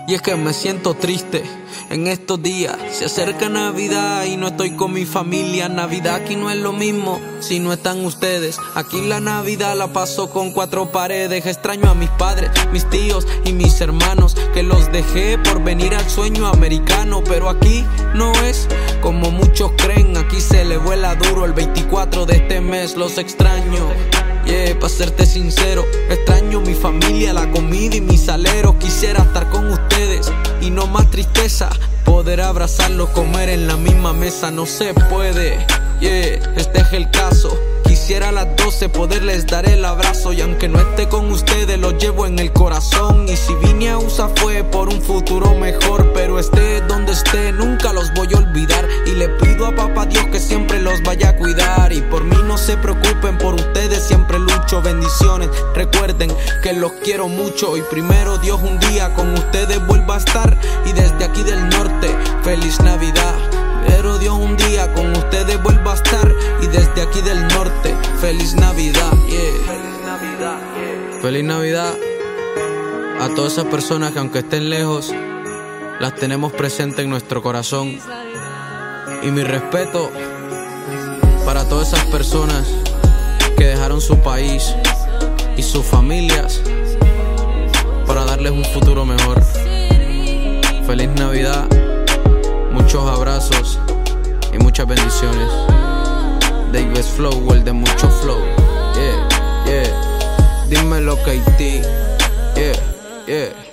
Y es que me siento triste en estos días. Se acerca Navidad y no estoy con mi familia. Navidad aquí no es lo mismo si no están ustedes. Aquí la Navidad la paso con 4 paredes. Extraño a mis padres, mis tíos y mis hermanos, que los dejé por venir al sueño americano. Pero aquí no es como muchos creen. Aquí se le vuela duro el 24 de este mes. Los extraño. Yeah, pa' serte sincero, extraño mi familia, la comida y mis aleros. Quisiera estar con ustedes y no más tristeza, poder abrazarlos, comer en la misma mesa. No se puede, yeah, este es el caso. Quisiera a las 12 poderles dar el abrazo, y aunque no esté con ustedes los llevo en el corazón. Y si vine a USA fue por un futuro mejor, pero esté donde esté nunca los voy a olvidar. Y le pido a papá Dios que siempre los vaya a cuidar. Y por mí no se preocupen, por ustedes siempre lucho. Bendiciones, recuerden que los quiero mucho. Y primero Dios un día con ustedes vuelva a estar. Y desde aquí del norte, feliz Navidad. Pero Dios un día con ustedes vuelva a estar. Y desde aquí del norte, feliz Navidad, yeah. Feliz Navidad, yeah. Feliz Navidad a todas esas personas que aunque estén lejos, las tenemos presentes en nuestro corazón. Y mi respeto para todas esas personas que dejaron su país y sus familias para darles un futuro mejor. Feliz Navidad, muchos abrazos y muchas bendiciones. Davis Flow, el de mucho flow. Yeah, yeah. Dímelo, KT. Yeah, yeah.